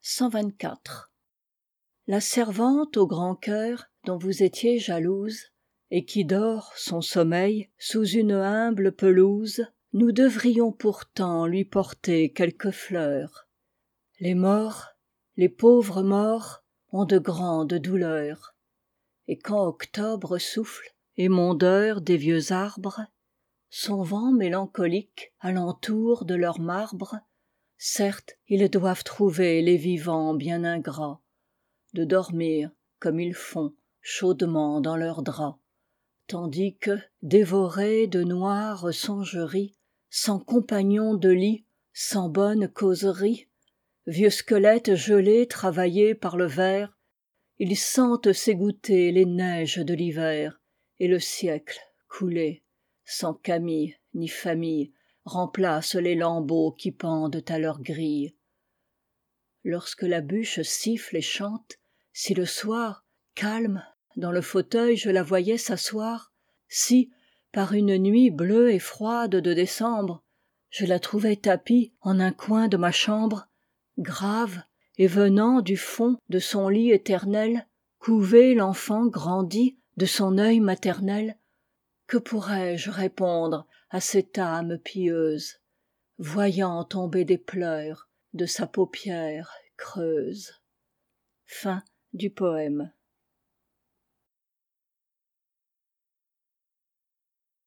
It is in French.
124. La servante au grand cœur dont vous étiez jalouse, et qui dort son sommeil sous une humble pelouse, nous devrions pourtant lui porter quelques fleurs. Les morts, les pauvres morts, ont de grandes douleurs, et quand octobre souffle, émondeur des vieux arbres, son vent mélancolique alentour de leur marbre, certes ils doivent trouver les vivants bien ingrats de dormir comme ils font chaudement dans leurs draps, tandis que, dévorés de noires songeries, sans compagnons de lit, sans bonne causerie, vieux squelettes gelés travaillés par le ver, ils sentent s'égoutter les neiges de l'hiver, et le siècle coulé, sans qu'amis ni famille remplace les lambeaux qui pendent à leurs grilles. Lorsque la bûche siffle et chante, si le soir, calme, dans le fauteuil je la voyais s'asseoir, si, par une nuit bleue et froide de décembre, je la trouvais tapie en un coin de ma chambre, grave, et venant du fond de son lit éternel couver l'enfant grandi de son œil maternel, que pourrais-je répondre à cette âme pieuse, voyant tomber des pleurs de sa paupière creuse. Fin du poème.